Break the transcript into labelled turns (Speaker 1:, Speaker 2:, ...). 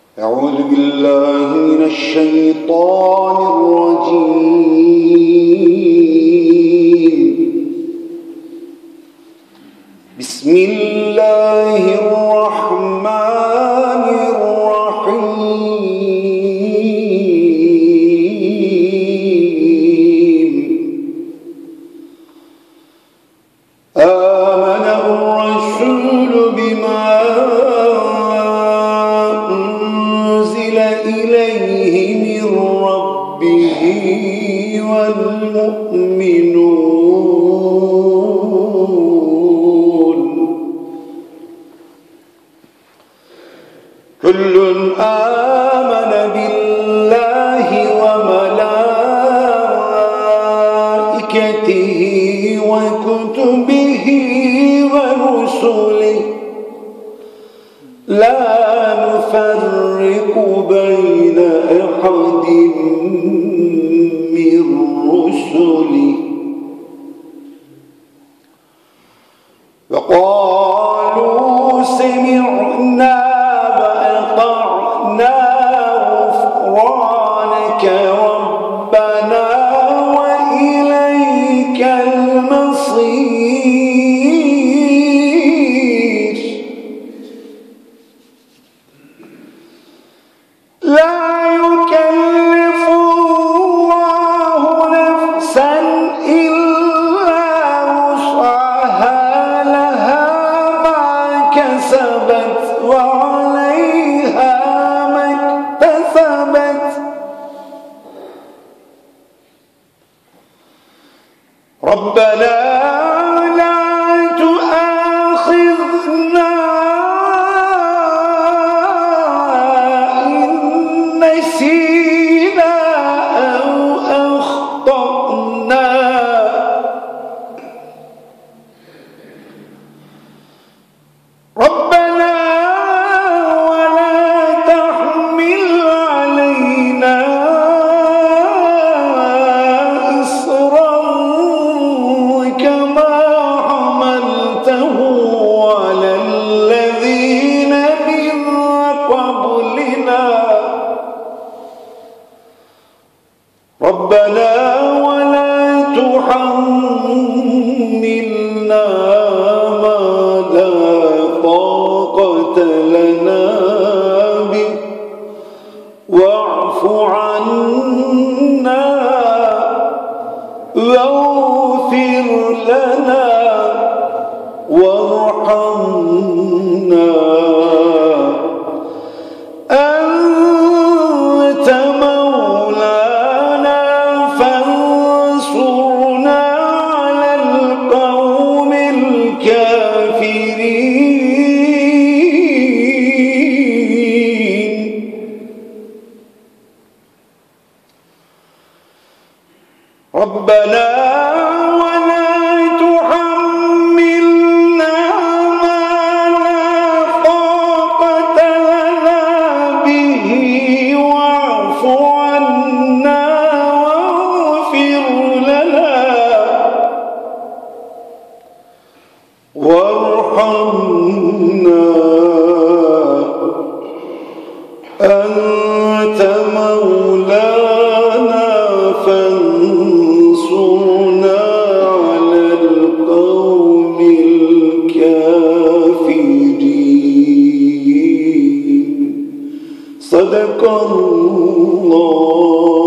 Speaker 1: أعوذ بالله من الشيطان الرجيم. بسم الله الرحمن الرحيم. آمن الرسول بما إليه من ربه والمؤمنون كل آمن بالله وملائكته وكتبه ورسله لا نفرق بين أحد من رسله وقالوا سمعنا وأطعنا غفرانك ربنا وإليك المصير. لا يكلف الله نفسا إلا وسعها لها ما كسبت وعليها ما اكتسبت. ربنا لا تؤاخذنا نسينا أو أخطأنا. ربنا ولا تحمل علينا إصرا كما حملته على الذين من قبلنا. ربنا ولا تحملنا ما لا طاقة لنا به واعف عنا واغفر لنا وارحمنا أنت مولانا فانصرنا على القوم الكافرين. ربنا ولا تحملنا ما لا طاقة لنا به واعف عنا واغفر لنا وارحمنا أنت مولانا فانصرنا على القوم الكافرين. صدق الله.